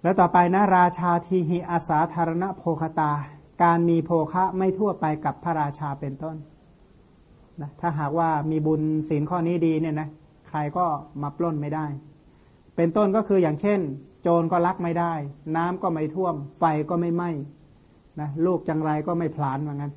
แล้วต่อไปนะราชาทีหิอาสาธารณโภคตาการมีโภคะไม่ทั่วไปกับพระราชาเป็นต้นนะถ้าหากว่ามีบุญศีลข้อนี้ดีเนี่ยนะใครก็มาปล้นไม่ได้เป็นต้นก็คืออย่างเช่นโจรก็ลักไม่ได้น้ำก็ไม่ท่วมไฟก็ไม่ไหม้นะลูกจังไรก็ไม่พลานว่างั้น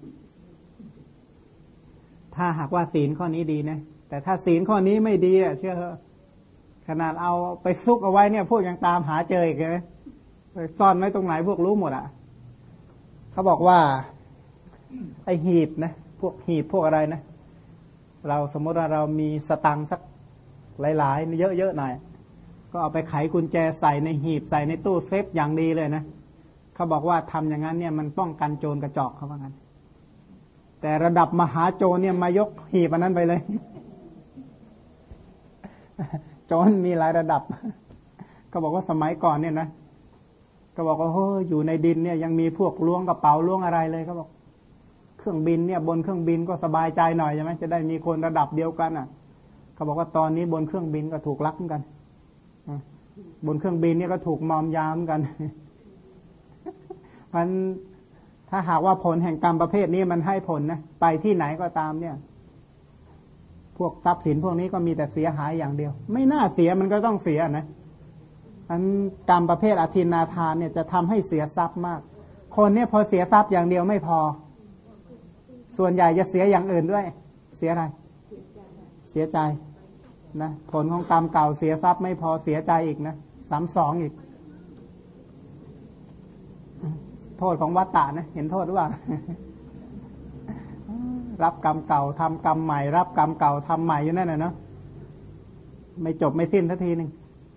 ถ้าหากว่าศีลข้อนี้ดีนะแต่ถ้าศีลข้อนี้ไม่ดีอ่ะเชื่อขนาดเอาไปซุกเอาไว้เนี่ยพวกยังตามหาเจออีกเลยซ่อนไว้ตรงไหนพวกรู้หมดอ่ะเขาบอกว่าไอหีบนะพวกหีบพวกอะไรนะเราสมมติว่าเรามีสตังค์สักหลายๆเยอะๆหน่อยก็เอาไปไขกุญแจใส่ในหีบใส่ในตู้เซฟอย่างดีเลยนะเขาบอกว่าทำอย่างนั้นเนี่ยมันป้องกันโจรกระจอกเขาว่างั้นแต่ระดับมหาโจรเนี่ยมายกหีบอันนั้นไปเลยโจรมีหลายระดับเขาบอกว่าสมัยก่อนเนี่ยนะก็บอกว่าโอ้อยู่ในดินเนี่ยยังมีพวกล้วงกระเป๋าล้วงอะไรเลยเขาบอกเครื่องบินเนี่ยบนเครื่องบินก็สบายใจหน่อยใช่ไหมจะได้มีคนระดับเดียวกันอ่ะเขาบอกว่าตอนนี้บนเครื่องบินก็ถูกลักเหมือนกันบนเครื่องบินเนี่ยก็ถูกมอมยามเหมือนกันมันถ้าหากว่าผลแห่งกรรมประเภทนี้มันให้ผลนะไปที่ไหนก็ตามเนี่ยพวกทรัพย์สินพวกนี้ก็มีแต่เสียหายอย่างเดียวไม่น่าเสียมันก็ต้องเสียนะอันกรรมประเภทอทินนาทานเนี่ยจะทำให้เสียทรัพย์มากคนเนี่ยพอเสียทรัพย์อย่างเดียวไม่พอส่วนใหญ่จะเสียอย่างอื่นด้วยเสียอะไรเสียใจนะผลของกรรมเก่าเสียทรัพย์ไม่พอเสียใจอีกนะ32อีกโทษของวัฏฏะนะเห็นโทษหรือเปล่ารับกรรมเก่าทำกรรมใหม่รับกรรมเก่าทำใหม่อยู่นั่นน่ะเนาะไม่จบไม่สิ้นสักทีนึง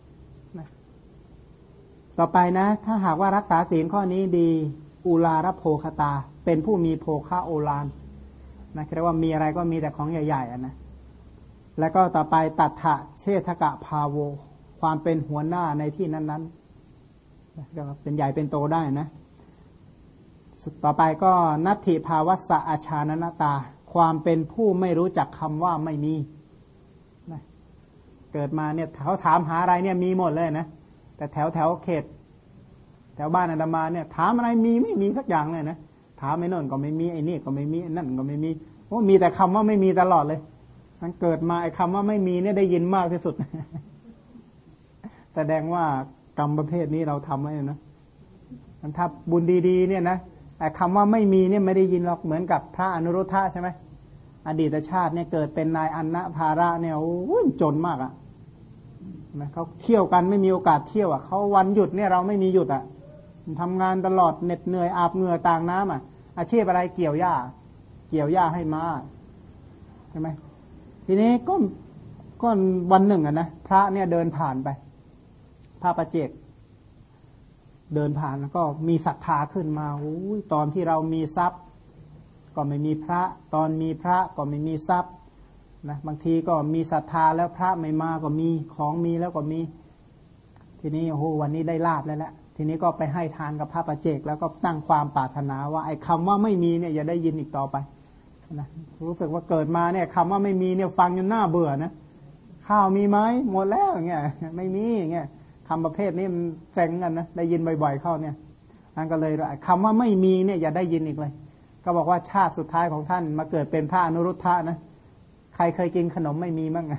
ต่อไปนะถ้าหากว่ารักษาศีลข้อนี้ดีอุลารโภคตาเป็นผู้มีโภคะโอฬารนะเรียกว่ามีอะไรก็มีแต่ของใหญ่ๆนะแล้วก็ต่อไปตัทธะเชษฐกะภาโวความเป็นหัวหน้าในที่นั้นๆเรียกว่าเป็นใหญ่เป็นโตได้นะต่อไปก็นัตถิภาวัสสะอาชานนตาความเป็นผู้ไม่รู้จักคำว่าไม่มีนะเกิดมาเนี่ยเขาถามหาอะไรเนี่ยมีหมดเลยนะแต่แถวเขตแถวบ้านอาตมาเนี่ยถามอะไรมีไม่มีสักอย่างเลยนะถามไอ้นั่นก็ไม่มีไอ้นี่ก็ไม่มีไอ้นั่นก็ไม่มีโอ้มีแต่คำว่าไม่มีตลอดเลยมันเกิดมาไอ้คำว่าไม่มีเนี่ยได้ยินมากที่สุดแสดงว่ากรรมประเภทนี้เราทำไว้นะมันถ้าบุญดีๆเนี่ยนะแต่คำว่าไม่มีเนี่ยไม่ได้ยินหรอกเหมือนกับพระอนุรุทธะใช่ไหมอดีตชาติเนี่ยเกิดเป็นนายอันนะภาระเนี่ยโอ้ยจนมากอ่ะนะเขาเที่ยวกันไม่มีโอกาสเที่ยวอ่ะเขาวันหยุดเนี่ยเราไม่มีหยุดอ่ะทำงานตลอดเหน็ดเหนื่อยอาบเหงื่อต่างน้ำอ่ะอาชีพอะไรเกี่ยวหญ้าให้ม้าใช่ไหมทีนี้ก็วันหนึ่งอ่ะนะพระเนี่ยเดินผ่านไปพระประเจกเดินผ่านแล้วก็มีศรัทธาขึ้นมาโอ้ยตอนที่เรามีทรัพย์ก็ไม่มีพระตอนมีพระก็ไม่มีทรัพย์นะบางทีก็มีศรัทธาแล้วพระไม่มาก็มีของมีแล้วก็มีทีนี้โอ้โหวันนี้ได้ลาภแล้วแหละทีนี้ก็ไปให้ทานกับพระประเจกแล้วก็ตั้งความปรารถนาว่าไอ้คำว่าไม่มีเนี่ยอย่าได้ยินอีกต่อไปนะรู้สึกว่าเกิดมาเนี่ยคำว่าไม่มีเนี่ยฟังจนน่าเบื่อนะข้าวมีไหมหมดแล้วอย่างเงี้ยไม่มีอย่างเงี้ยคำประเภทนี้มันแฝงกันนะได้ยินบ่อยๆเข้าเนี่ยนั่นก็เลยคำว่าไม่มีเนี่ยอย่าได้ยินอีกเลยก็บอกว่าชาติสุดท้ายของท่านมาเกิดเป็นพระอนุรุทธะนะใครเคยกินขนมไม่มีมั้ง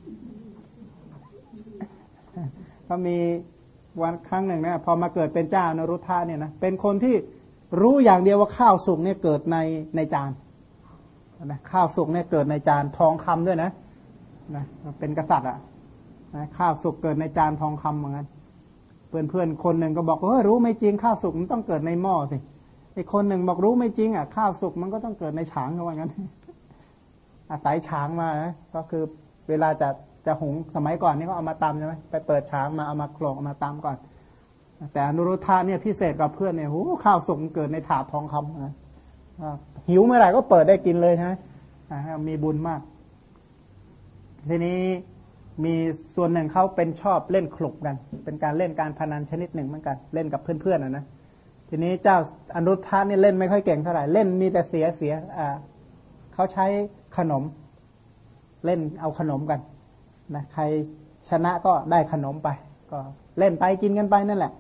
ก็มีวันครั้งหนึ่งนะพอมาเกิดเป็นเจ้าอนุรุทธะเนี่ยนะเป็นคนที่รู้อย่างเดียวว่าข้าวสุกเนี่ยเกิดในจานนะข้าวสุกเนี่ยเกิดในจานทองคำด้วยนะเป็นกษัตริย์อ่ะนะข้าวสุกเกิดในจานทองคำเหมือนกันเพื่อนคนหนึ่งก็บอกรู้ไม่จริงข้าวสุกมันต้องเกิดในหม้อสิไอ้คนหนึ่งบอกรู้ไม่จริงอ่ะข้าวสุกมันก็ต้องเกิดในฉางเขาว่างั้นอาศัยฉางมานะก็คือเวลาจะหุงสมัยก่อนนี่ก็เอามาตำใช่ไหมไปเปิดฉางมาเอามาโขลกเอามาตำก่อนแต่อนุรุทธะเนี่ยพิเศษกับเพื่อนเนี่ยข้าวสุกมันเกิดในถาดทองคำนะหิวเมื่อไหร่ก็เปิดได้กินเลยใช่ไหมมีบุญมากทีนี้มีส่วนหนึ่งเขาเป็นชอบเล่นคลุกกันเป็นการเล่นการพนันชนิดหนึ่งเหมือนกันเล่นกับเพื่อนๆนะทีนี้เจ้าอนุรุทธะนี่เล่นไม่ค่อยเก่งเท่าไหร่เล่นมีแต่เสียเขาใช้ขนมเล่นเอาขนมกันนะใครชนะก็ได้ขนมไปก็เล่นไปกินกันไปนั่นแหละ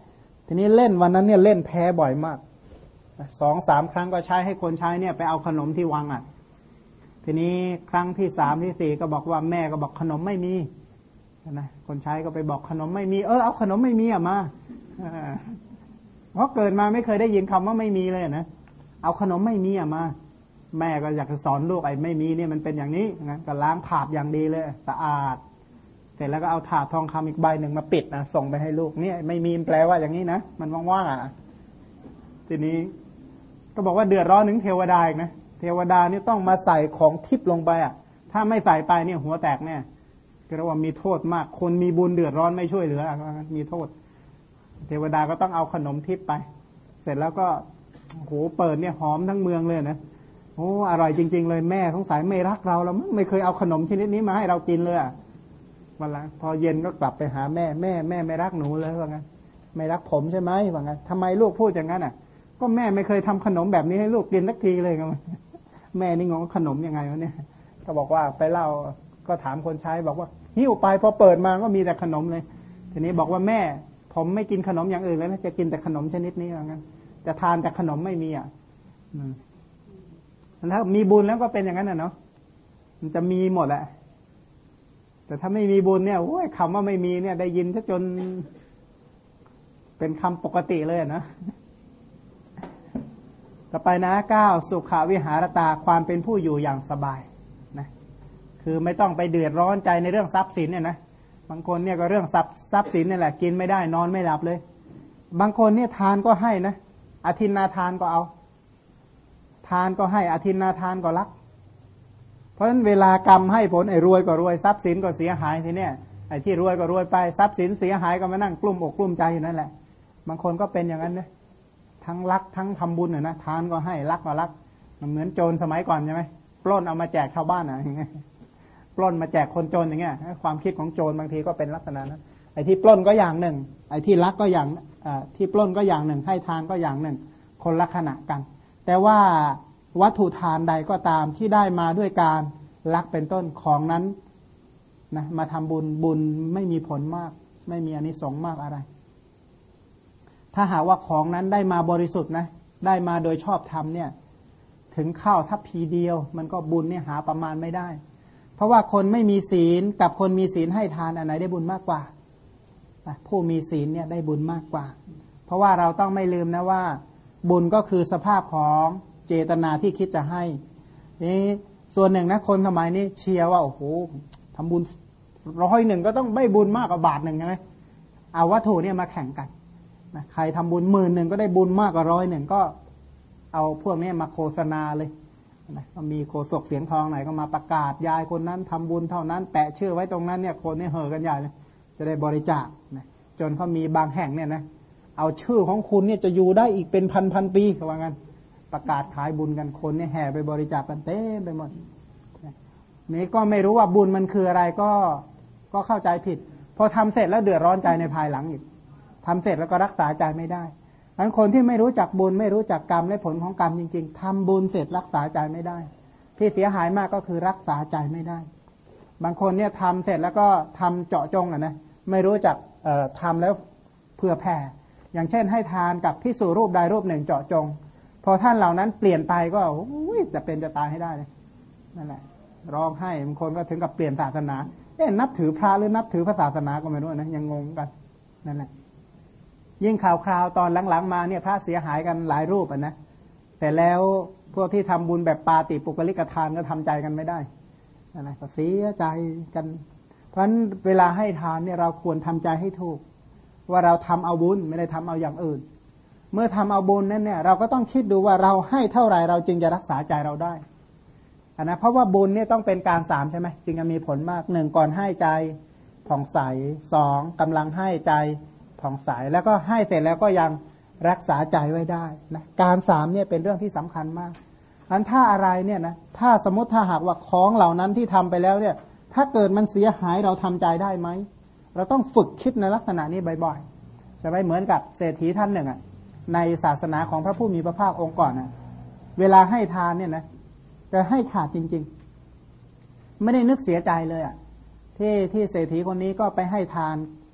ทีนี้เล่นวันนั้นเนี่ยเล่นแพ้บ่อยมาก2-3 ครั้งก็ใช้ให้คนใช้เนี่ยไปเอาขนมที่วังทีนี้ครั้งที่3ที่4ก็บอกว่าแม่ก็บอกขนมไม่มีนะคนใช้ก็ไปบอกขนมไม่มีเอาขนมไม่มีมาเพราะเกิดมาไม่เคยได้ยินคำว่าไม่มีเลยนะเอาขนมไม่มีมาแม่ก็อยากจะสอนลูกไอ้ไม่มีเนี่ยมันเป็นอย่างนี้นะก็ล้างถาดอย่างดีเลยสะอาดเสร็จแล้วก็เอาถาดทองคำอีกใบหนึ่งมาปิดนะส่งไปให้ลูกเนี่ยไม่มีแปลว่าอย่างนี้นะมันว่างๆทีนี้ก็บอกว่าเดือดร้อนถึงเทวดาอีกนะเทวดานี่ต้องมาใส่ของทิพย์ลงไปถ้าไม่ใส่ไปเนี่ยหัวแตกเนี่ยก็เรียกว่ามีโทษมากคนมีบุญเดือดร้อนไม่ช่วยเหลือมีโทษเทวดาก็ต้องเอาขนมทิพย์ไปเสร็จแล้วก็โหเปิดเนี่ยหอมทั้งเมืองเลยนะโอ้อร่อยจริงๆเลยแม่สงสัยไม่รักเราแล้วไม่เคยเอาขนมชนิดนี้มาให้เรากินเลยวันละพอเย็นก็กลับไปหาแม่ไม่รักหนูเลยว่างั้นไม่รักผมใช่ไหมว่างั้นทำไมลูกพูดอย่างนั้นก็แม่ไม่เคยทำขนมแบบนี้ให้ลูกกินสักทีเลยครับแม่นี่งงขนมยังไงวะเนี่ยก็บอกว่าไปเล่าก็ถามคนใช้บอกว่าหิ้วไปพอเปิดมาก็มีแต่ขนมเลยทีนี้บอกว่าแม่ผมไม่กินขนมอย่างอื่นแล้วนะจะกินแต่ขนมชนิดนี้ว่างั้นจะทานแต่ขนมไม่มีถ้ามีบุญแล้วก็เป็นอย่างนั้นเนาะมันจะมีหมดแหละแต่ถ้าไม่มีบุญเนี่ยโอ้ยคำว่าไม่มีเนี่ยได้ยินซะจนเป็นคำปกติเลยนะต่อไปนะ9สุขวิหารตาความเป็นผู้อยู่อย่างสบายนะคือไม่ต้องไปเดือดร้อนใจในเรื่องทรัพย์สินเนี่ยนะบางคนเนี่ยก็เรื่องทรัพย์สินนี่แหละกินไม่ได้นอนไม่หลับเลยบางคนเนี่ยทานก็ให้นะอทินนาทานก็เอาทานก็ให้อทินนาทานก็รักเพราะฉะนั้นเวลากรรมให้ผลไอ้รวยก็รวยทรัพย์สินก็เสียหายทีเนี้ยไอ้ที่รวยก็รวยไปทรัพย์สินเสียหายก็มานั่งกลุ้มอกกลุ้มใจอยู่นั่นแหละบางคนก็เป็นอย่างนั้นนะทั้งรักทั้งทำบุญนะทานก็ให้รักก็รักมันเหมือนโจรสมัยก่อนใช่ไหมปล้นเอามาแจกชาวบ้านอย่างเงี้ยปล้นมาแจกคนจนอย่างเงี้ยความคิดของโจรบางทีก็เป็นลักษณะนั้นไอ้ที่ปล้นก็อย่างหนึ่งไอ้ที่รักก็อย่างที่ปล้นก็อย่างหนึ่งให้ทานก็อย่างหนึ่งคนละขณะกันแต่ว่าวัตถุทานใดก็ตามที่ได้มาด้วยการรักเป็นต้นของนั้นนะมาทำบุญไม่มีผลมากไม่มีอานิสงส์มากอะไรถ้าหากว่าของนั้นได้มาบริสุทธิ์นะได้มาโดยชอบธรรมเนี่ยถึงข้าวทัพพีเดียวมันก็บุญเนี่ยหาประมาณไม่ได้เพราะว่าคนไม่มีศีลกับคนมีศีลให้ทานอันไหนได้บุญมากกว่าผู้มีศีลเนี่ยได้บุญมากกว่าเพราะว่าเราต้องไม่ลืมนะว่าบุญก็คือสภาพของเจตนาที่คิดจะให้นี่ส่วนหนึ่งนะคนสมัยนี้เชียร์ว่าโอ้โหทำบุญ100ก็ต้องได้บุญมากกว่าบาทหนึ่งใช่ไหมเอาวัตถุเนี่ยมาแข่งกันนะใครทำบุญ10,000ก็ได้บุญมากกว่า100ก็เอาพวกนี้มาโฆษณาเลยนะมีโฆษกเสียงทองไหนก็มาประกาศยายคนนั้นทำบุญเท่านั้นแปะชื่อไว้ตรงนั้นเนี่ยคนนี่เห่อกันใหญ่เลยจะได้บริจาคนะจนเขามีบางแห่งเนี่ยนะเอาชื่อของคุณเนี่ยจะอยู่ได้อีกเป็นพันปีเขาว่างั้นประกาศขายบุญกันคนเนี่ยแห่ไปบริจาคกันเต็มไปหมดนี่ก็ไม่รู้ว่าบุญมันคืออะไรก็เข้าใจผิดพอทำเสร็จแล้วเดือดร้อนใจในภายหลังอีกทำเสร็จแล้วก็รักษาใจไม่ได้ดังนั้นคนที่ไม่รู้จักบุญไม่รู้จักกรรมและผลของกรรมจริงๆทำบุญเสร็จรักษาใจไม่ได้ที่เสียหายมากก็คือรักษาใจไม่ได้บางคนเนี่ยทำเสร็จแล้วก็ทำเจาะจงนะไม่รู้จักทำแล้วเพื่อแผ่อย่างเช่นให้ทานกับภิกษุรูปใดรูปหนึ่งเจาะจงพอท่านเหล่านั้นเปลี่ยนไปก็จะเป็นจะตายให้ได้เลยนั่นแหละร้องไห้บางคนก็ถึงกับเปลี่ยนศาสนานับถือพระหรือนับถือพระศาสนาก็ไม่รู้นะยังงงกันนั่นแหละยิ่งข่าวคราวตอนหลังๆมาเนี่ยพระเสียหายกันหลายรูปนะแต่แล้วพวกที่ทำบุญแบบปาติปุกลิกทานก็ทำใจกันไม่ได้นั่นแหละก็เสียใจกันเพราะฉะนั้นเวลาให้ทานเนี่ยเราควรทำใจให้ถูกว่าเราทำเอาบุญไม่ได้ทำเอาอย่างอื่นเมื่อทำเอาบุญนั้นเนี่ยเราก็ต้องคิดดูว่าเราให้เท่าไหร่เราจึงจะรักษาใจเราได้นะเพราะว่าบุญเนี่ยต้องเป็นการ3ใช่ไหมจึงจะมีผลมาก1ก่อนให้ใจผ่องใส2กำลังให้ใจผ่องใสแล้วก็ให้เสร็จแล้วก็ยังรักษาใจไว้ได้นะการ3เนี่ยเป็นเรื่องที่สำคัญมากอันถ้าอะไรเนี่ยนะถ้าสมมติถ้าหากว่าของเหล่านั้นที่ทำไปแล้วเนี่ยถ้าเกิดมันเสียหายเราทำใจได้ไหมเราต้องฝึกคิดในลักษณะนี้บ่อยๆใช่ไหมเหมือนกับเศรษฐีท่านหนึ่งในศาสนาของพระผู้มีพระภาคองค์ก่อนเวลาให้ทานเนี่ยนะจะให้ขาดจริงๆไม่ได้นึกเสียใจเลยที่เศรษฐีคนนี้ก็ไปให้ทาน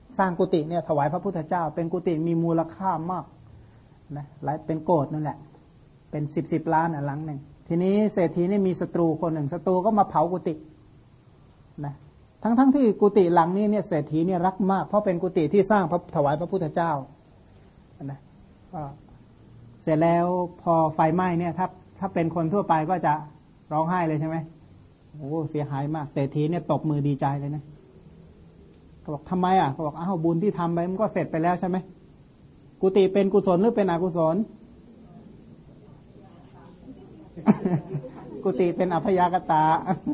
สร้างกุฏิเนี่ยถวายพระพุทธเจ้าเป็นกุฏิมีมูลค่ามากนะหลายเป็นโกฏนั่นแหละเป็น10 ล้านหลังหนึ่งทีนี้เศรษฐีนี่มีศัตรูคนหนึ่งศัตรูก็มาเผากุฏินะทั้งที่กุฏิหลังนี้เนี่ยเศรษฐีเนี่ยรักมากเพราะเป็นกุฏิที่สร้างถวายพระพุทธเจ้านะก็เสร็จแล้วพอไฟไหม้เนี่ยถ้าเป็นคนทั่วไปก็จะร้องไห้เลยใช่ไหมโอ้เสียหายมากเศรษฐีเนี่ยตบมือดีใจเลยนะเขาบอกทำไมอ่ะเขาบอกอ้าวบุญที่ทำไปมันก็เสร็จไปแล้วใช่ไหมกุฏิเป็นกุศลหรือเป็นอกุศล กุฏิเป็นอัพยากตา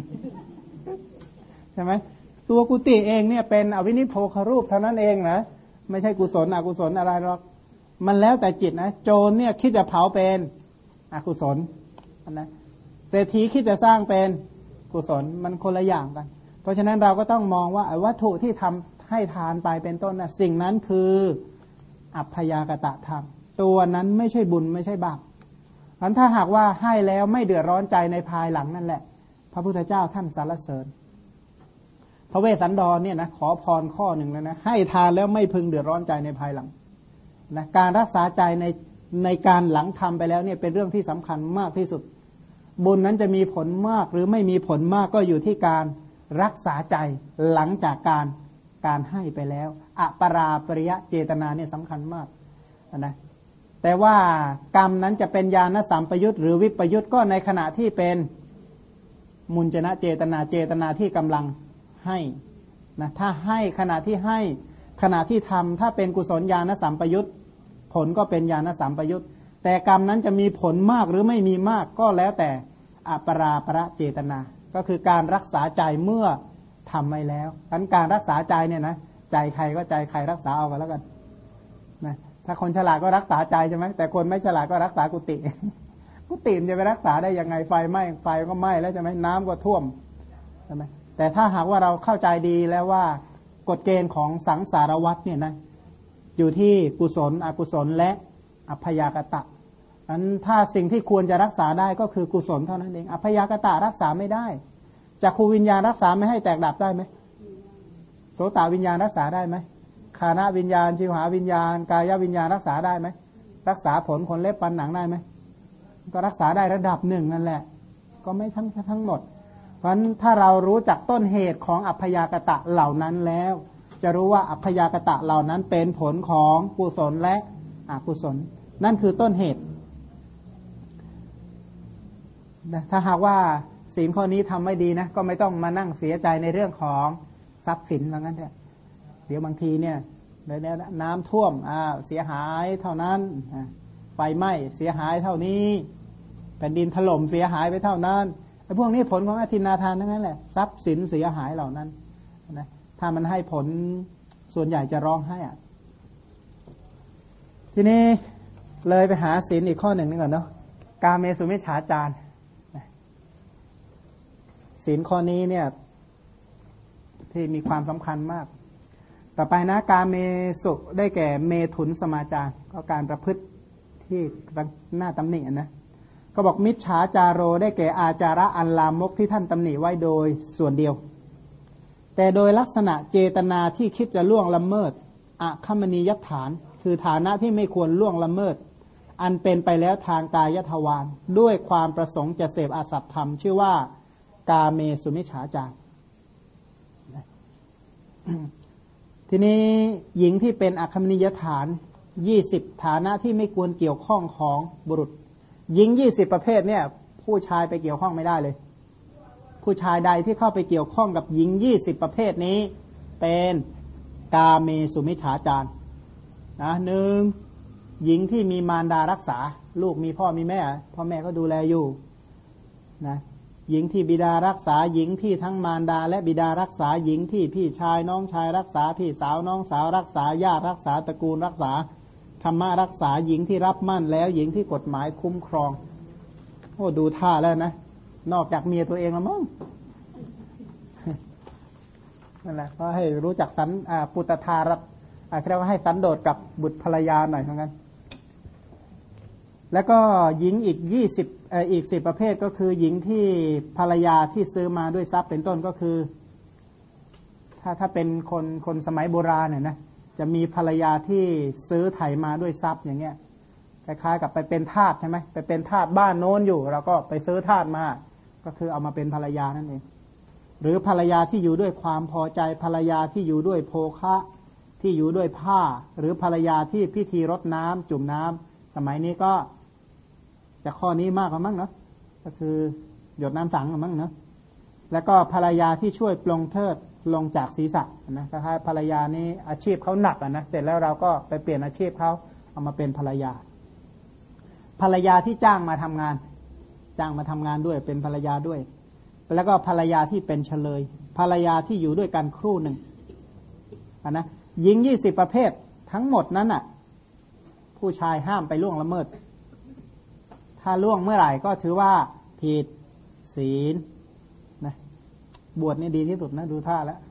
ใช่ไหมตัวกุฏิเองเนี่ยเป็นอวินิโพครูปเท่านั้นเองนะไม่ใช่กุศลอกุศลอะไรหรอกมันแล้วแต่จิตนะโจรเนี่ยคิดจะเผาเป็นอกุศลนะเศรษฐีคิดจะสร้างเป็นกุศลมันคนละอย่างกันเพราะฉะนั้นเราก็ต้องมองว่าวัตถุที่ทำให้ทานไปเป็นต้นนะสิ่งนั้นคืออัพยากตธรรมตัวนั้นไม่ใช่บุญไม่ใช่บาปอันถ้าหากว่าให้แล้วไม่เดือดร้อนใจในภายหลังนั่นแหละพระพุทธเจ้าท่านสรรเสริญพระเวสสันดรเนี่ยนะขอพรข้อหนึ่งนะให้ทานแล้วไม่พึงเดือดร้อนใจในภายหลังนะการรักษาใจในการหลังทำไปแล้วเนี่ยเป็นเรื่องที่สำคัญมากที่สุดบุญนั้นจะมีผลมากหรือไม่มีผลมากก็อยู่ที่การรักษาใจหลังจากการให้ไปแล้วอปราปริยะเจตนาเนี่ยสำคัญมากนะแต่ว่ากรรมนั้นจะเป็นญาณสัมปยุตหรือวิปยุตก็ในขณะที่เป็นมุญจนะเจตนาที่กำลังให้นะถ้าให้ขณะที่ให้ขณะที่ทำถ้าเป็นกุศลญาณสัมปยุตผลก็เป็นญาณสัมปยุตแต่กรรมนั้นจะมีผลมากหรือไม่มีมากก็แล้วแต่อปราประเจตนาก็คือการรักษาใจเมื่อทำไว้แล้วการรักษาใจเนี่ยนะใจใครก็ใจใครรักษาเอากันแล้วกันนะถ้าคนฉลาดก็รักษาใจใช่ไหมแต่คนไม่ฉลาดก็รักษากุฏิกุฏิจะไปรักษาได้ยังไงไฟไหม้ไฟก็ไหม้แล้วใช่ไหมน้ำก็ท่วมใช่ไหมแต่ถ้าหากว่าเราเข้าใจดีแล้วว่ากฎเกณฑ์ของสังสารวัฏเนี่ยนะอยู่ที่กุศลอกุศลและอัพยากตะอันถ้าสิ่งที่ควรจะรักษาได้ก็คือกุศลเท่านั้นเองอัพยากตะรักษาไม่ได้จักขูวิญญาณรักษาไม่ให้แตกดับได้ไหมโสตวิญญาณรักษาได้ไหมฆานวิญญาณชิวหาวิญญาณกายวิญญาณรักษาได้ไหมรักษาผลขนเล็บฟันหนังได้ไหมก็รักษาได้ระดับหนึ่งนั่นแหละก็ไม่ทั้งหมดเพราะฉะนั้นถ้าเรารู้จักต้นเหตุของอัพยากตะเหล่านั้นแล้วจะรู้ว่าอัพยากตะเหล่านั้นเป็นผลของกุศลและอกุศลนั่นคือต้นเหตุถ้าหากว่าศีลข้อนี้ทำไม่ดีนะก็ไม่ต้องมานั่งเสียใจในเรื่องของทรัพย์สินว่างั้นเถอะเดี๋ยวบางทีเนี่ยน้ำท่วมเสียหายเท่านั้นไฟไหม้เสียหายเท่านี้แผ่นดินถล่มเสียหายไปเท่านั้นไอ้พวกนี้ผลของอทินนาทานทั้งนั้นแหละทรัพย์สินเสียหายเหล่านั้นนะถ้ามันให้ผลส่วนใหญ่จะร้องไห้ทีนี้เลยไปหาศีลอีกข้อหนึ่งนึงก่อนเนาะกาเมสุมิจฉาจารศีลข้อนี้เนี่ยที่มีความสำคัญมากต่อไปนะกาเมสุได้แก่เมถุนสมาจารก็การประพฤติที่หน้าตำหนินะก็บอกมิจฉาจาโรได้แก่อาจาระอันลามกที่ท่านตำหนิไว้โดยส่วนเดียวแต่โดยลักษณะเจตนาที่คิดจะล่วงละเมิดอคัมมณียฐานคือฐานะที่ไม่ควรล่วงละเมิดอันเป็นไปแล้วทางกายทวารด้วยความประสงค์จะเสพอสัตธรรมชื่อว่ากาเมสุมิจฉาจารทีนี้หญิงที่เป็นอคัมมณียฐาน20ฐานะที่ไม่ควรเกี่ยวข้องของบุรุษหญิง20ประเภทเนี่ยผู้ชายไปเกี่ยวข้องไม่ได้เลยผู้ชายใดที่เข้าไปเกี่ยวข้องกับหญิง20ประเภทนี้เป็นกาเมสุมิจฉาจารนะหนึ่งหญิงที่มีมารดารักษาลูกมีพ่อมีแม่พ่อแม่ก็ดูแลอยู่นะหญิงที่บิดารักษาหญิงที่ทั้งมารดาและบิดารักษาหญิงที่พี่ชายน้องชายรักษาพี่สาวน้องสาวรักษาญาติรักษาตระกูลรักษาธรรมะรักษาหญิงที่รับมั่นแล้วหญิงที่กฎหมายคุ้มครองโอ้ดูท่าแล้วนะนอกจากเมียตัวเองแล้วมั้งนั่นแหละก็ให้รู้จักสันปุตตารับเรียกว่าให้สันโดษกับบุตรภรรยาหน่อยเหมือนกันแล้วก็หญิงอีก10ประเภทก็คือหญิงที่ภรรยาที่ซื้อมาด้วยทรัพย์เป็นต้นก็คือถ้าเป็นคนสมัยโบราณเนี่ยนะจะมีภรรยาที่ซื้อไถมาด้วยทรัพย์อย่างเงี้ยคล้ายๆกับไปเป็นทาสใช่ไหมไปเป็นทาสบ้านโน้นอยู่เราก็ไปซื้อทาสมาก็คือเอามาเป็นภรรยานั่นเองหรือภรรยาที่อยู่ด้วยความพอใจภรรยาที่อยู่ด้วยโภคะที่อยู่ด้วยผ้าหรือภรรยาที่พิธีรดน้ำจุ่มน้ำสมัยนี้ก็จะข้อนี้มากกว่ามั้งเนาะก็คือหยดน้ำสังกว่ามั้งเนาะแล้วก็ภรรยาที่ช่วยปลงเทิดลงจากศีรษะนะคล้ายๆภรรยานี้อาชีพเขาหนักนะเสร็จแล้วเราก็ไปเปลี่ยนอาชีพเขาเอามาเป็นภรรยาที่จ้างมาทำงานด้วยเป็นภรรยาด้วยแล้วก็ภรรยาที่เป็นเฉลยภรรยาที่อยู่ด้วยกันครู่หนึ่งนะหญิง20ประเภททั้งหมดนั้นอ่ะผู้ชายห้ามไปล่วงละเมิดถ้าล่วงเมื่อไหร่ก็ถือว่าผิดศีลนะบวชนี่ดีที่สุดนะดูท่าแล้ว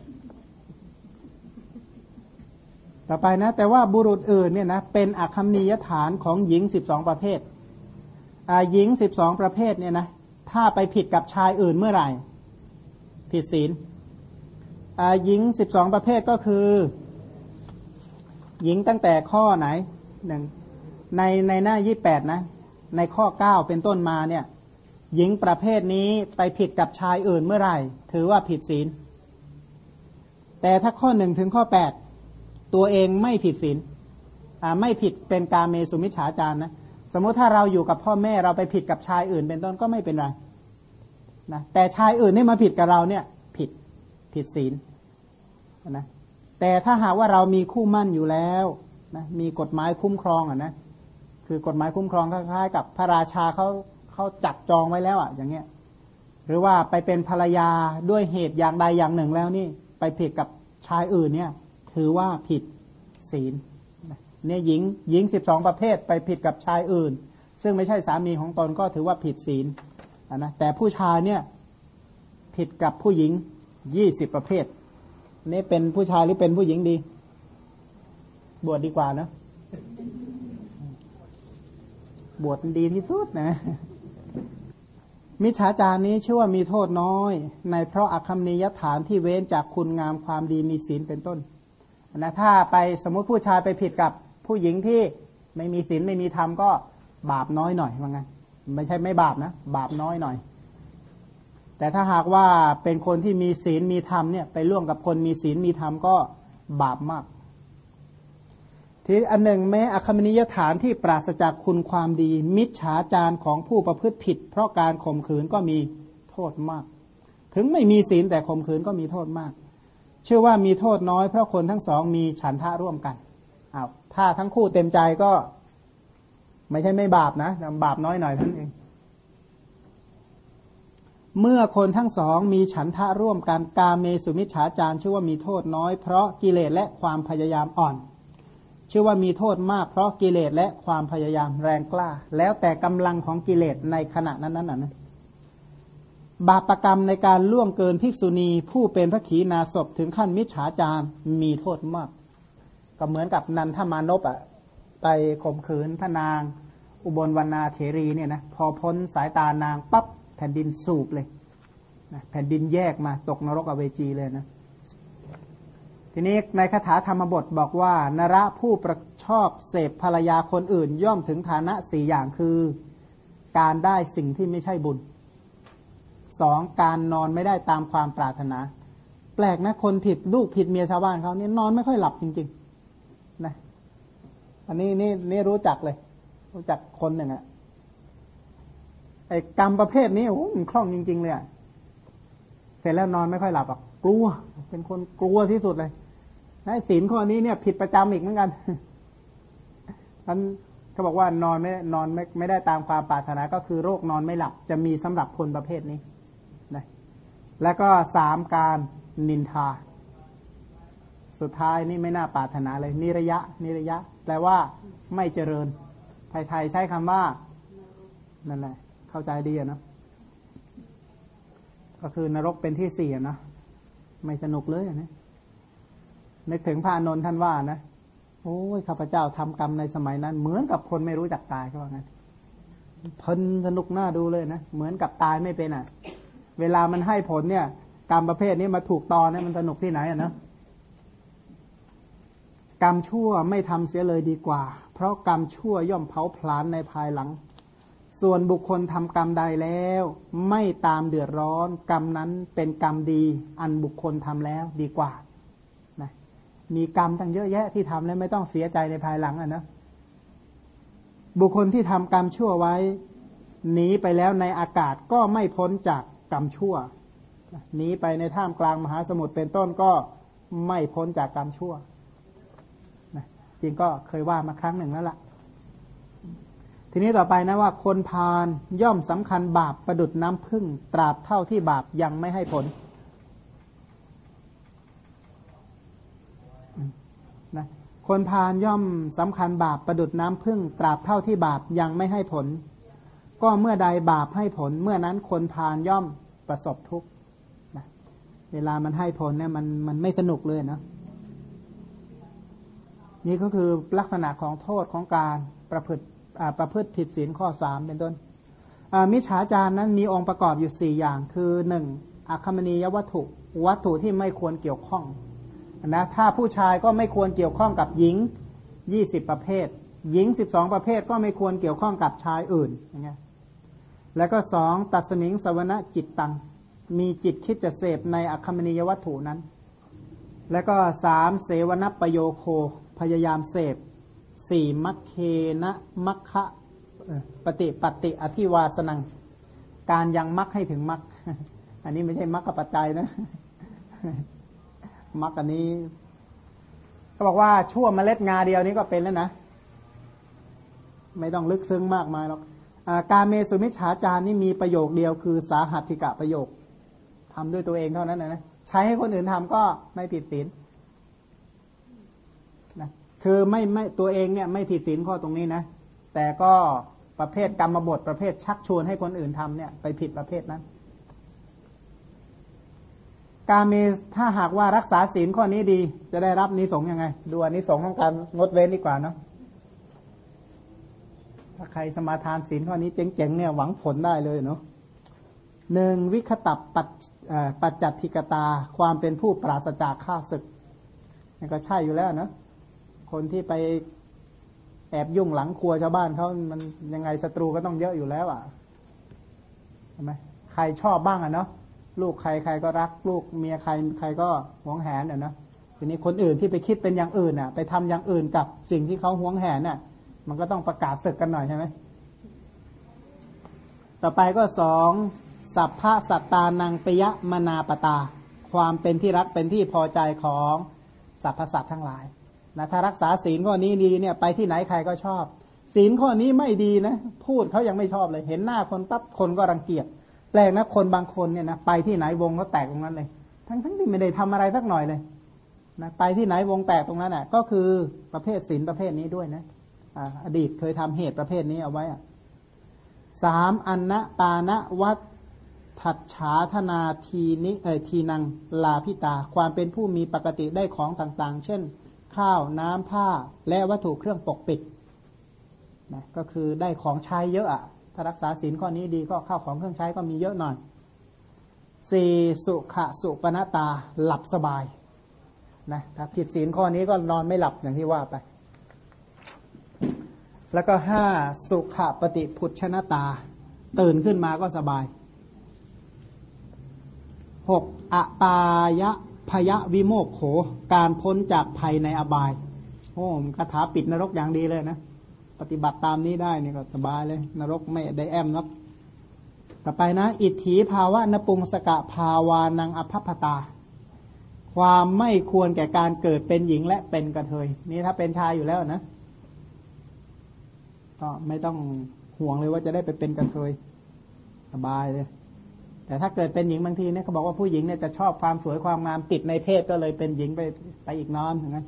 ต่อไปนะแต่ว่าบุรุษอื่นเนี่ยนะเป็นอคัมนียฐานของหญิง12ประเภทหญิง12ประเภทเนี่ยนะถ้าไปผิดกับชายอื่นเมื่อไหร่ผิดศีลหญิง12ประเภทก็คือหญิงตั้งแต่ข้อไหนหนึ่งในหน้า28นะในข้อ9เป็นต้นมาเนี่ยหญิงประเภทนี้ไปผิดกับชายอื่นเมื่อไหร่ถือว่าผิดศีลแต่ถ้าข้อ1ถึงข้อ8ตัวเองไม่ผิดศีลไม่ผิดเป็นกาเมสุมิจฉาจารนะสมมติถ้าเราอยู่กับพ่อแม่เราไปผิดกับชายอื่นเป็นต้นก็ไม่เป็นไรนะแต่ชายอื่นนี่มาผิดกับเราเนี่ยผิดศีลนะแต่ถ้าหากว่าเรามีคู่มั่นอยู่แล้วนะมีกฎหมายคุ้มครองนะคือกฎหมายคุ้มครองคล้ายๆกับพระราชาเขาจับจองไว้แล้วอย่างเงี้ยหรือว่าไปเป็นภรรยาด้วยเหตุอย่างใดอย่างหนึ่งแล้วนี่ไปผิดกับชายอื่นเนี่ยถือว่าผิดศีลเนี่ยหญิง12ประเภทไปผิดกับชายอื่นซึ่งไม่ใช่สามีของตนก็ถือว่าผิดศีลนะแต่ผู้ชายเนี่ยผิดกับผู้หญิง20ประเภทนี่เป็นผู้ชายหรือเป็นผู้หญิงดีบวชดีกว่านะบวชดีที่สุดนะมิจฉาจารนี้ชื่อว่ามีโทษน้อยในเพราะอคัมนียฐานที่เว้นจากคุณงามความดีมีศีลเป็นต้นนะถ้าไปสมมติผู้ชายไปผิดกับผู้หญิงที่ไม่มีศีลไม่มีธรรมก็บาปน้อยหน่อยว่างั้นไม่ใช่ไม่บาปนะบาปน้อยหน่อยแต่ถ้าหากว่าเป็นคนที่มีศีลมีธรรมเนี่ยไปร่วมกับคนมีศีลมีธรรมก็บาปมากทีอันหนึ่งแม้อคัมนียฐานที่ปราศจากคุณความดีมิจฉาจารของผู้ประพฤติผิดเพราะการข่มขืนก็มีโทษมากถึงไม่มีศีลแต่ข่มขืนก็มีโทษมากเชื่อว่ามีโทษน้อยเพราะคนทั้งสองมีฉันทะร่วมกันถ้าทั้งคู่เต็มใจก็ไม่ใช่ไม่บาปนะบาปน้อยหน่อยเท่านั้นเองเมื่อคนทั้งสองมีฉันทะร่วมกันกาเมสุมิจฉาจารชื่อว่ามีโทษน้อยเพราะกิเลสและความพยายามอ่อนชื่อว่ามีโทษมากเพราะกิเลสและความพยายามแรงกล้าแล้วแต่กำลังของกิเลสในขณะนั้นนะบาปกรรมในการล่วงเกินภิกษุณีผู้เป็นพระขีณาสพถึงขั้นมิจฉาจารมีโทษมากก็เหมือนกับนันทมานพไปข่มขืนพระนางอุบลวรรณาเถรีเนี่ยนะพอพ้นสายตานางปั๊บแผ่นดินสูบเลยนะแผ่นดินแยกมาตกนรกอเวจีเลยนะทีนี้ในคาถาธรรมบทบอกว่านระผู้ประชอบเสพภรรยาคนอื่นย่อมถึงฐานะ4อย่างคือการได้สิ่งที่ไม่ใช่บุญ2การนอนไม่ได้ตามความปรารถนาแปลกนะคนผิดลูกผิดเมียชาวบ้านเขานี่นอนไม่ค่อยหลับจริงๆนะอันนี้นี่รู้จักเลยรู้จักคนหนึ่งอะไอ้กรรมประเภทนี้โอ้มันคล่องจริงๆเลยเสร็จแล้วนอนไม่ค่อยหลับอ่ะกลัวเป็นคนกลัวที่สุดเลยไอ้ศีลข้อนี้เนี่ยผิดประจำอีกเหมือนกันท่านเขาบอกว่านอนไม่ได้ตามความปรารถนาก็คือโรคนอนไม่หลับจะมีสำหรับคนประเภทนี้นะแล้วก็3การนินทาสุดท้ายนี่ไม่น่าปรารถนาเลยนิระยะแปลว่าไม่เจริญไทยใช้คำว่านั่นแหละเข้าใจดีนะก็คือนรกเป็นที่4นะไม่สนุกเลยนะนึกถึงพระอานนท์ท่านว่านะโอ้ยข้าพเจ้าทำกรรมในสมัยนั้นเหมือนกับคนไม่รู้จักตายเขาว่างั้นเพลินสนุกน่าดูเลยนะเหมือนกับตายไม่เป็นเวลามันให้ผลเนี่ยกรรมประเภทนี้มาถูกตอนเนี่ยมันสนุกที่ไหนอ่ะนะกรรมชั่วไม่ทำเสียเลยดีกว่าเพราะกรรมชั่วย่อมเผาผลาญในภายหลังส่วนบุคคลทำกรรมใดแล้วไม่ตามเดือดร้อนกรรมนั้นเป็นกรรมดีอันบุคคลทำแล้วดีกว่านะมีกรรมตั้งเยอะแยะที่ทำแล้วไม่ต้องเสียใจในภายหลังอ่ะนะบุคคลที่ทำกรรมชั่วไว้หนีไปแล้วในอากาศก็ไม่พ้นจากกรรมชั่วหนีไปในท่ามกลางมหาสมุทรเป็นต้นก็ไม่พ้นจากกรรมชั่วนะจริงก็เคยว่ามาครั้งหนึ่งแล้วล่ะทีนี้ต่อไปนะว่าคนพาลย่อมสำคัญบาปประดุจน้ำผึ้งตราบเท่าที่บาปยังไม่ให้ผลนะคนพาลย่อมสำคัญบาปประดุจน้ำผึ้งตราบเท่าที่บาปยังไม่ให้ผลก็เมื่อใดบาปให้ผลเมื่อนั้นคนพาลย่อมประสบทุกข์นะเวลามันให้ผลเนี่ยมันไม่สนุกเลยนะนี่ก็คือลักษณะของโทษของการประพฤติผิดศีลข้อ3เป็นต้นมิจฉาจารนั้นมีองค์ประกอบอยู่4อย่างคือ1อคัมมณียวัตถุที่ไม่ควรเกี่ยวข้องนะถ้าผู้ชายก็ไม่ควรเกี่ยวข้องกับหญิง20ประเภทหญิง12ประเภทก็ไม่ควรเกี่ยวข้องกับชายอื่นอย่างเงี้ยแล้วก็2ตัสมิงสวนะจิตตังมีจิตคิดจะเสพในอคัมมณียวัตถุนั้นแล้วก็3เสวนประโยโคพยายามเสพ4มัคเคนะมัคคะปฏิอธิวาสนังการยังมัคให้ถึงมัคอันนี้ไม่ใช่มัคกับปัจจัยนะมัคอันนี้ก็บอกว่าชั่วเมล็ดงาเดียวนี้ก็เป็นแล้วนะไม่ต้องลึกซึ้งมากมายหรอกการเมสุมิจฉาจารนี่มีประโยคเดียวคือสาหัตถิกะประโยคทำด้วยตัวเองเท่านั้นนะใช้ให้คนอื่นทำก็ไม่ผิดศีลนะคือไม่ตัวเองเนี่ยไม่ผิดศีลข้อตรงนี้นะแต่ก็ประเภทกรรมบทประเภทชักชวนให้คนอื่นทำเนี่ยไปผิดประเภทนั้นการเมถ้าหากว่ารักษาศีลข้อนี้ดีจะได้รับนิสงส์ยังไงดูอานิสงส์ของการงดเว้นดีกว่าเนาะถ้าใครสมาทานศีลข้อนี้เจ๋งๆเนี่ยหวังผลได้เลยเนาะ1วิคตับปัจจัตถิกตาความเป็นผู้ปราศจากข้าศึกนี่ก็ใช่อยู่แล้วนะคนที่ไปแอบยุ่งหลังครัวชาวบ้านเขามันยังไงศัตรูก็ต้องเยอะอยู่แล้วอ่ะใช่ไหมใครชอบบ้างอ่ะเนาะลูกใครใครก็รักลูกเมียใครใครก็หวงแหนอ่ะนะทีนี้คนอื่นที่ไปคิดเป็นอย่างอื่นอ่ะไปทำอย่างอื่นกับสิ่งที่เขาหวงแหนน่ะมันก็ต้องประกาศศึกกันหน่อยใช่ไหมต่อไปก็2สัพพะสัตตานังปยมนาปตาความเป็นที่รักเป็นที่พอใจของสรรพสัตว์ทั้งหลายนะถ้ารักษาศีลข้อนี้ดีเนี่ยไปที่ไหนใครก็ชอบศีลข้อนี้ไม่ดีนะพูดเขายังไม่ชอบเลยเห็นหน้าคนปั๊บคนก็รังเกียจแปลกนะคนบางคนเนี่ยนะไปที่ไหนวงก็แตกตรงนั้นเลยทั้งที่ไม่ได้ทำอะไรสักหน่อยเลยนะไปที่ไหนวงแตกตรงนั้นอ่ะก็คือประเภทศีลประเภทนี้ด้วยนะอดีตเคยทำเหตุประเภทนี้เอาไว้3อันนะปานะวัฏถัดฉาธนาทีนังลาพิตาความเป็นผู้มีปกติได้ของต่างๆเช่นข้าวน้ำผ้าและวัตถุเครื่องปกปิดนะก็คือได้ของใช้เยอะอ่ะถ้ารักษาศีลข้อนี้ดีก็ข้าวของเครื่องใช้ก็มีเยอะหน่อย4สุขสุปนตาหลับสบายนะถ้าผิดศีลข้อนี้ก็นอนไม่หลับอย่างที่ว่าไปแล้วก็5สุขปฏิพุชนตาตื่นขึ้นมาก็สบาย6อปายะพยวิโมกโขการพ้นจากภัยในอบายโอ้คาถาปิดนรกอย่างดีเลยนะปฏิบัติตามนี้ได้นี่ก็สบายเลยนรกไม่ได้แอมครับต่อไปนะอิทธิภาวะนปุงสกะภาวานังอภัพพตาความไม่ควรแก่การเกิดเป็นหญิงและเป็นกระเทยนี่ถ้าเป็นชายอยู่แล้วนะก็ไม่ต้องห่วงเลยว่าจะได้ไปเป็นกระเทยสบายเลยแต่ถ้าเกิดเป็นหญิงบางทีเนี่ยเขาบอกว่าผู้หญิงเนี่ยจะชอบความสวยความงามติดในเพศก็เลยเป็นหญิงไปอีกนอนอย่างนั้น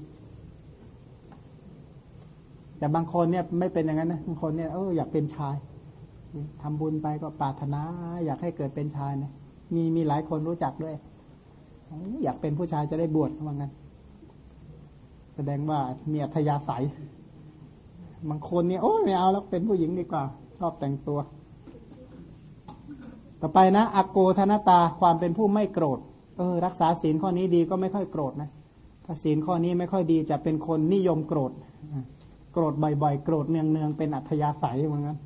แต่บางคนเนี่ยไม่เป็นอย่างนั้นนะบางคนเนี่ยอยากเป็นชายทำบุญไปก็ปรารถนาอยากให้เกิดเป็นชายเนี่ยมีหลายคนรู้จักด้วยอยากเป็นผู้ชายจะได้บวชว่างั้นแสดงว่ามีอัธยาศัยบางคนเนี่ยไม่เอาแล้วเป็นผู้หญิงดีกว่าชอบแต่งตัวต่อไปนะอโกธนตาความเป็นผู้ไม่โกรธรักษาศีลข้อนี้ดีก็ไม่ค่อยโกรธนะถ้าศีลข้อนี้ไม่ค่อยดีจะเป็นคนนิยมโกรธโกรธบ่อยๆโกรธเนืองๆเป็นอัธยาศัยเหมือนกัน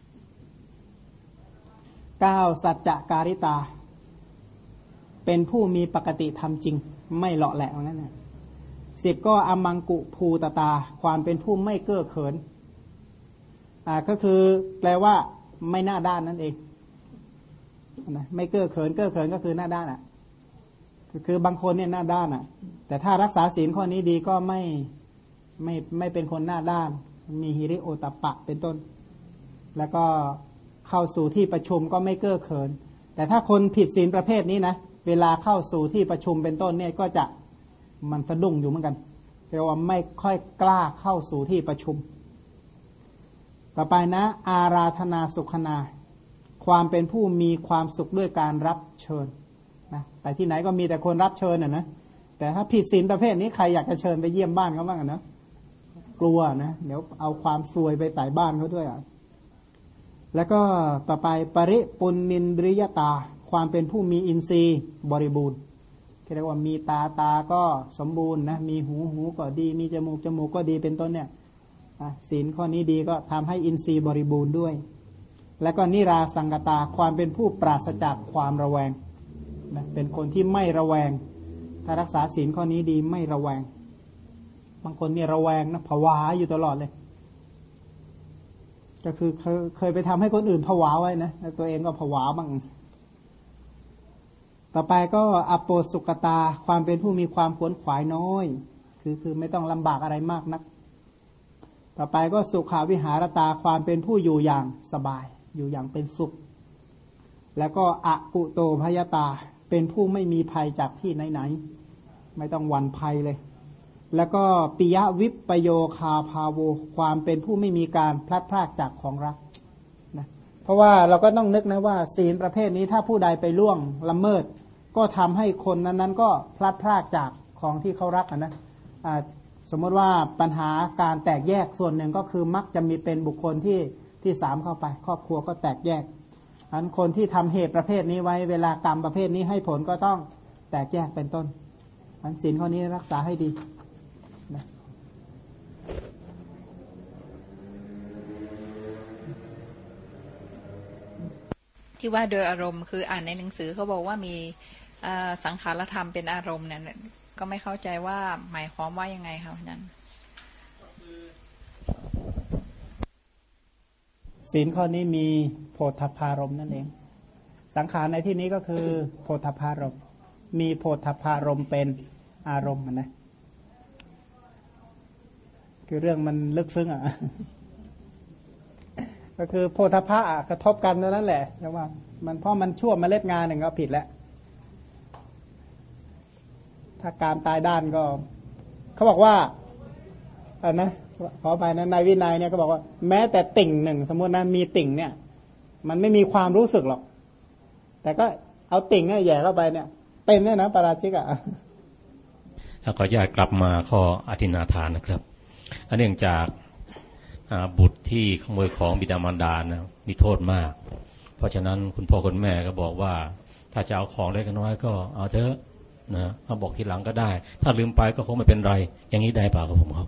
9สัจจะการิตาเป็นผู้มีปกติทำจริงไม่เลาะแหละเหมือนกันนะ10ก็อมังกุภูตตาความเป็นผู้ไม่เก้อเขินก็คือแปลว่าไม่หน้าด้านนั่นเองนะไม่เก้อเขินเก้อเขินก็คือหน้าด้านคือบางคนเนี่ยหน้าด้านแต่ถ้ารักษาศีลข้อนี้ดีก็ไม่เป็นคนหน้าด้านมีหิริโอตตัปปะเป็นต้นแล้วก็เข้าสู่ที่ประชุมก็ไม่เก้อเขินแต่ถ้าคนผิดศีลประเภทนี้นะเวลาเข้าสู่ที่ประชุมเป็นต้นเนี่ยก็จะมันสะดุ้งอยู่เหมือนกันเรียกว่าไม่ค่อยกล้าเข้าสู่ที่ประชุมต่อไปนะอาราธนาสุขนาความเป็นผู้มีความสุขด้วยการรับเชิญนะไปที่ไหนก็มีแต่คนรับเชิญนะแต่ถ้าผิดศีลประเภทนี้ใครอยากจะเชิญไปเยี่ยมบ้านเขาบ้างนะกลัวนะเดี๋ยวเอาความซวยไปใส่บ้านเขาด้วยแล้วก็ต่อไปปริปุณณินดริยตาความเป็นผู้มีอินทรีย์บริบูรณ์เรียกว่ามีตาก็สมบูรณ์นะมีหูก็ดีมีจมูกก็ดีเป็นต้นเนี่ยศีลข้อนี้ดีก็ทำให้อินทรีย์บริบูรณ์ด้วยแล้วก็นิราสังกตาความเป็นผู้ปราศจากความระแวงนะเป็นคนที่ไม่ระแวงถ้ารักษาศีลข้อนี้ดีไม่ระแวงบางคนเนี่ยระแวงนะผวาอยู่ตลอดเลยก็คือเคยไปทำให้คนอื่นผวาไว้นะแล้วตัวเองก็ผวาบ้างต่อไปก็อโปสุกตาความเป็นผู้มีความขวนขวายน้อยคือไม่ต้องลำบากอะไรมากนักต่อไปก็สุขาวิหารตาความเป็นผู้อยู่อย่างสบายอยู่อย่างเป็นสุขแล้วก็อกุโตภยตาเป็นผู้ไม่มีภัยจากที่ไหนๆไม่ต้องหวั่นภัยเลยแล้วก็ปิยวิปโยคาภาโวความเป็นผู้ไม่มีการพลัดพรากจากของรักนะเพราะว่าเราก็ต้องนึกนะว่าศีลประเภทนี้ถ้าผู้ใดไปล่วงละเมิดก็ทำให้คนนั้นๆก็พลัดพรากจากของที่เขารักนะสมมติว่าปัญหาการแตกแยกส่วนหนึ่งก็คือมักจะมีเป็นบุคคลที่สามเข้าไปครอบครัวก็แตกแยกอันคนที่ทำเหตุประเภทนี้ไว้เวลากรรมประเภทนี้ให้ผลก็ต้องแตกแยกเป็นต้นอันศีลข้อนี้รักษาให้ดีนะที่ว่าโดยอารมณ์คืออ่านในหนังสือเขาบอกว่ามีสังขารธรรมเป็นอารมณ์เนี่ยก็ไม่เข้าใจว่าหมายความว่ายังไงครับนั้นศีลข้อนี้มีโพธพารมณ์นั่นเองสังขารในที่นี้ก็คือโพธพารมณ์มีโพธพารมณ์เป็นอารมณ์นะคือเรื่องมันลึกซึ้งก็คือโพธพะกระทบกันนั่นแหละแต่ว่ามันเพราะมันชั่วเมล็ดงานหนึ่งก็ผิดแล้วถ้าการตายด้านก็เขาบอกว่านะขอไปนะในวินัยเนี่ยก็บอกว่าแม้แต่ติ่งหนึ่งสมมตินะมีติ่งเนี่ยมันไม่มีความรู้สึกหรอกแต่ก็เอาติ่งเนี่ยแย่เข้าไปเนี่ยเป็นเนี่ยนะปาราชิกแล้วก็ญาติกลับมาข้ออธินาทานนะครับเนื่องจากบุตรที่ขโมยของบิดามารดานะมีโทษมากเพราะฉะนั้นคุณพ่อคุณแม่ก็บอกว่าถ้าจะเอาของเล็กน้อยก็เอาเถอะนะเอาบอกทีหลังก็ได้ถ้าลืมไปก็คงไม่เป็นไรอย่างนี้ได้เปล่าครับผมครับ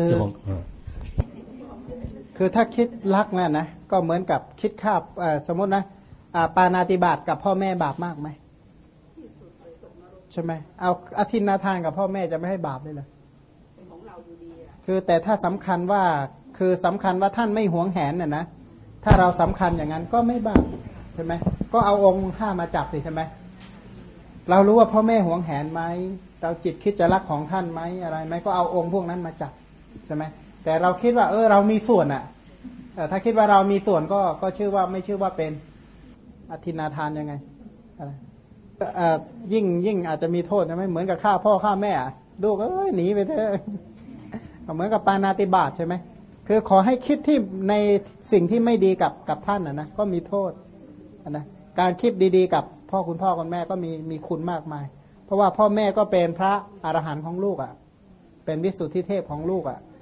คือถ้าคิดลักเนี่ยนะก็เหมือนกับคิดฆ่าสมมตินะปาณาติบาตกับพ่อแม่บาปมากไหมใช่ไหมเอาอธินาทานกับพ่อแม่จะไม่ให้บาปเลยเหรอคือแต่ถ้าสำคัญว่าคือสำคัญว่าท่านไม่หวงแหนน่ะนะถ้าเราสำคัญอย่างนั้นก็ไม่บาปใช่ไหมก็เอาองค์ห้ามาจับสิใช่ไหมเรารู้ว่าพ่อแม่หวงแหนไหมเราจิตคิดจะรักของท่านไหมอะไรไหมก็เอาองค์พวกนั้นมาจับใช่ไหมแต่เราคิดว่าเรามีส่วนถ้าคิดว่าเรามีส่วนก็ชื่อว่าไม่ชื่อว่าเป็นอธินาทานยังไงอะไรยิ่งอาจจะมีโทษใช่ไหมเหมือนกับฆ่าพ่อฆ่าแม่ลูกหนีไปเถอะเหมือนกับปาณาติบาตใช่ไหมคือขอให้คิดที่ในสิ่งที่ไม่ดีกับท่านนะก็มีโทษนะการคิดดีๆกับคุณพ่อคุณแม่ก็มีคุณมากมายเพราะว่าพ่อแม่ก็เป็นพระอรหันต์ของลูกเป็นวิสุทธิเทพของลูก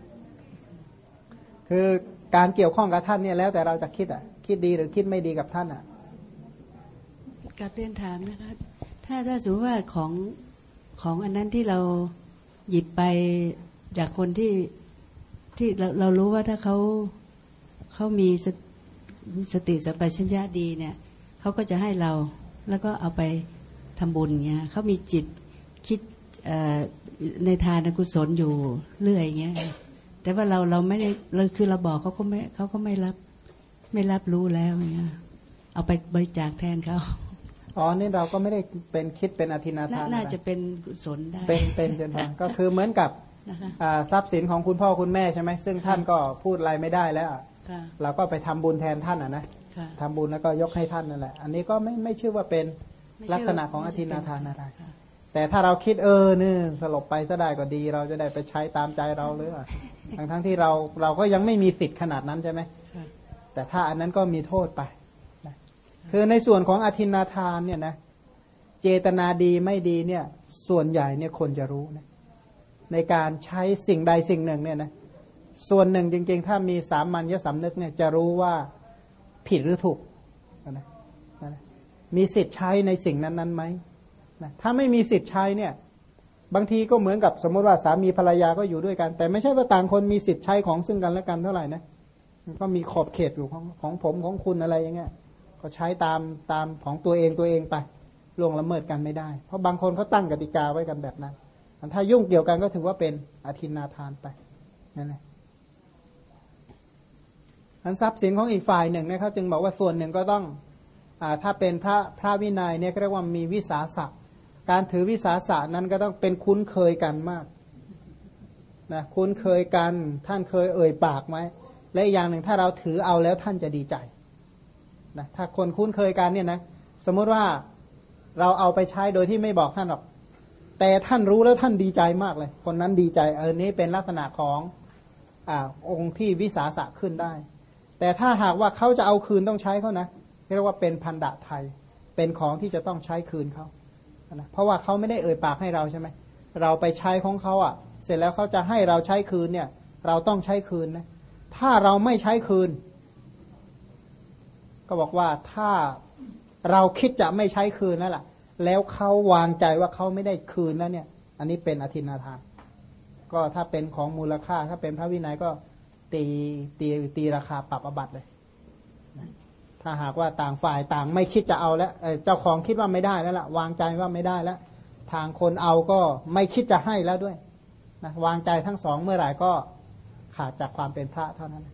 คือการเกี่ยวข้องกับท่านเนี่ยแล้วแต่เราจะคิดดีหรือคิดไม่ดีกับท่านการเรียนถามนะคะถ้าสมมติว่าของอันนั้นที่เราหยิบไปจากคนที่เรารู้ว่าถ้าเขามีสติสัมปชัญญะดีเนี่ยเขาก็จะให้เราแล้วก็เอาไปทำบุญเงี้ยเขามีจิตคิดในทานกุศลอยู่เรื่อยเงี้ยแต่ว่าเราไม่ได้คือเราบอกเขาก็ไม่รับรู้แล้วเงี้ยเอาไปบริจาคแทนเขาอ๋อนี่เราก็ไม่ได้เป็นคิดเป็นอธินาทานน่าจะเป็นกุศลได้เป็นเจนพานก็คือเหมือนกับทรัพย์สินของคุณพ่อคุณแม่ใช่ไหมซึ่งท่านก็พูดอะไรไม่ได้แล้วเราก็ไปทำบุญแทนท่านนะทำบุญแล้วก็ยกให้ท่านนั่นแหละอันนี้ก็ไม่ชื่อว่าเป็นลักษณะของอธินาทานอะไรแต่ถ้าเราคิดนี่สลบไปซะได้ก็ดีเราจะได้ไปใช้ตามใจเราหรือทั้งที่เราก็ยังไม่มีสิทธิ์ขนาดนั้นใช่ไหมแต่ถ้าอันนั้นก็มีโทษไปคือในส่วนของอธินาทานเนี่ยนะเจตนาดีไม่ดีเนี่ยส่วนใหญ่เนี่ยคนจะรู้นะในการใช้สิ่งใดสิ่งหนึ่งเนี่ยนะส่วนหนึ่งจริงๆถ้ามีสามัญญสำนึกเนี่ยจะรู้ว่าผิดหรือถูกนะมีสิทธิ์ใช้ในสิ่งนั้นๆไหมนะถ้าไม่มีสิทธิ์ใช้เนี่ยบางทีก็เหมือนกับสมมติว่าสามีภรรยาก็อยู่ด้วยกันแต่ไม่ใช่ว่าต่างคนมีสิทธิ์ใช้ของซึ่งกันและกันเท่าไหร่นะก็มีขอบเขตอยู่ของผมของคุณอะไรอย่างเงี้ยก็ใช้ตามของตัวเองไปล่วงละเมิดกันไม่ได้เพราะบางคนเขาตั้งกติกาไว้กันแบบนั้นถ้ายุ่งเกี่ยวกันก็ถือว่าเป็นอธินาทานไปนั่นแหละอันทรัพย์สินของอีกฝ่ายหนึ่งเนี่ยเขาจึงบอกว่าส่วนหนึ่งก็ต้องถ้าเป็นพระวินัยเนี่ยเรียกว่ามีวิสาสะการถือวิสาสะนั้นก็ต้องเป็นคุ้นเคยกันมากนะคุ้นเคยกันท่านเคยเอ่ยปากไหมและอีกอย่างหนึ่งถ้าเราถือเอาแล้วท่านจะดีใจนะถ้าคนคุ้นเคยกันเนี่ยนะสมมติว่าเราเอาไปใช้โดยที่ไม่บอกท่านหรอกแต่ท่านรู้แล้วท่านดีใจมากเลยคนนั้นดีใจนี้เป็นลักษณะขององค์ที่วิสาสะขึ้นได้แต่ถ้าหากว่าเขาจะเอาคืนต้องใช้เขานะเรียกว่าเป็นพันดะไทยเป็นของที่จะต้องใช้คืนเขานะเพราะว่าเขาไม่ได้เอ่ยปากให้เราใช่ไหมเราไปใช้ของเขาเสร็จแล้วเขาจะให้เราใช้คืนเนี่ยเราต้องใช้คืนนะถ้าเราไม่ใช้คืนก็บอกว่าถ้าเราคิดจะไม่ใช้คืนนั่นแหละแล้วเขาวางใจว่าเขาไม่ได้คืนแล้วเนี่ยอันนี้เป็นอธินาทานก็ถ้าเป็นของมูลค่าถ้าเป็นพระวินัยก็ตีราคาปรับอบัติเลยถ้าหากว่าต่างฝ่ายต่างไม่คิดจะเอาแล้วเจ้าของคิดว่าไม่ได้แล้วล่ะวางใจว่าไม่ได้แล้วทางคนเอาก็ไม่คิดจะให้แล้วด้วยนะวางใจทั้งสองเมื่อไหร่ก็ขาดจากความเป็นพระเท่านั้น